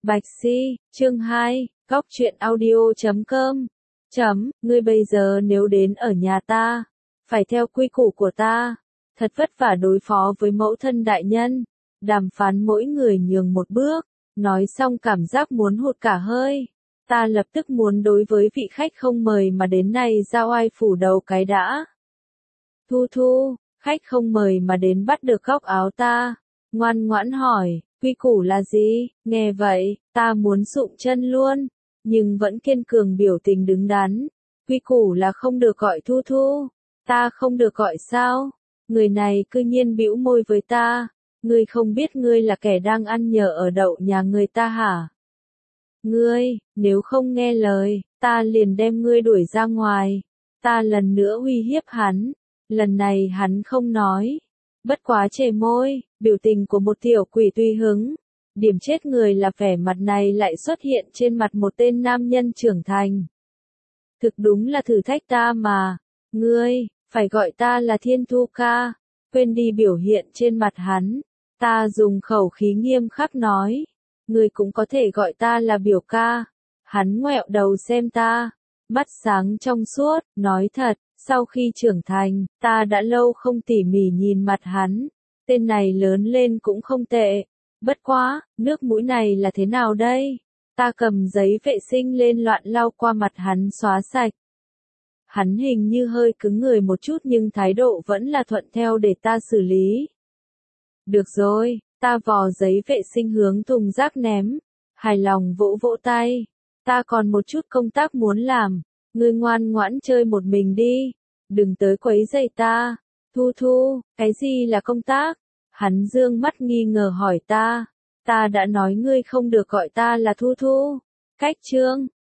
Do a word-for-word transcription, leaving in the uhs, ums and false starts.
Bạch Si, chương hai, Góc truyện audio chấm com. Chấm, ngươi bây giờ nếu đến ở nhà ta, phải theo quy củ của ta, thật vất vả đối phó với mẫu thân đại nhân, đàm phán mỗi người nhường một bước, nói xong cảm giác muốn hụt cả hơi. Ta lập tức muốn đối với vị khách không mời mà đến này giao ai phủ đầu cái đã. Thu Thu, khách không mời mà đến bắt được góc áo ta, ngoan ngoãn hỏi, quy củ là gì? Nghe vậy, ta muốn sụm chân luôn, nhưng vẫn kiên cường biểu tình đứng đắn. Quy củ là không được gọi Thu Thu, ta không được gọi sao? Người này cư nhiên bĩu môi với ta, ngươi không biết ngươi là kẻ đang ăn nhờ ở đậu nhà người ta hả? Ngươi, nếu không nghe lời, ta liền đem ngươi đuổi ra ngoài. Ta lần nữa uy hiếp hắn, lần này hắn không nói, bất quá chề môi, biểu tình của một tiểu quỷ tùy hứng. Điểm chết người là vẻ mặt này lại xuất hiện trên mặt một tên nam nhân trưởng thành. Thực đúng là thử thách ta mà, ngươi, phải gọi ta là Thiên Thu ca, quên đi biểu hiện trên mặt hắn. Ta dùng khẩu khí nghiêm khắc nói, ngươi cũng có thể gọi ta là biểu ca. Hắn ngoẹo đầu xem ta, mắt sáng trong suốt, nói thật, sau khi trưởng thành, ta đã lâu không tỉ mỉ nhìn mặt hắn, tên này lớn lên cũng không tệ. Bất quá, nước mũi này là thế nào đây? Ta cầm giấy vệ sinh lên loạn lau qua mặt hắn xóa sạch. Hắn hình như hơi cứng người một chút nhưng thái độ vẫn là thuận theo để ta xử lý. Được rồi, ta vò giấy vệ sinh hướng thùng rác ném, hài lòng vỗ vỗ tay. Ta còn một chút công tác muốn làm, ngươi ngoan ngoãn chơi một mình đi, đừng tới quấy rầy ta. Thu Thu, cái gì là công tác? Hắn dương mắt nghi ngờ hỏi ta. Ta đã nói ngươi không được gọi ta là Thu Thu. Cách chương.